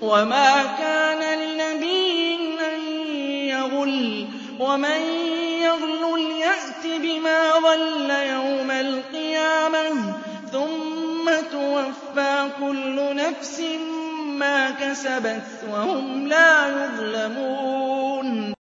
وَمَا كَانَ لِنَبِيٍّ أَن يَغُلَّ ۚ وَمَن يَغْلُلْ يَأْتِ بِمَا غَلَّ يَوْمَ الْقِيَامَةِ ثُمَّ تُوَفَّىٰ كُلُّ نَفْسٍ مَّا كَسَبَتْ وَهُمْ لَا يُظْلَمُونَ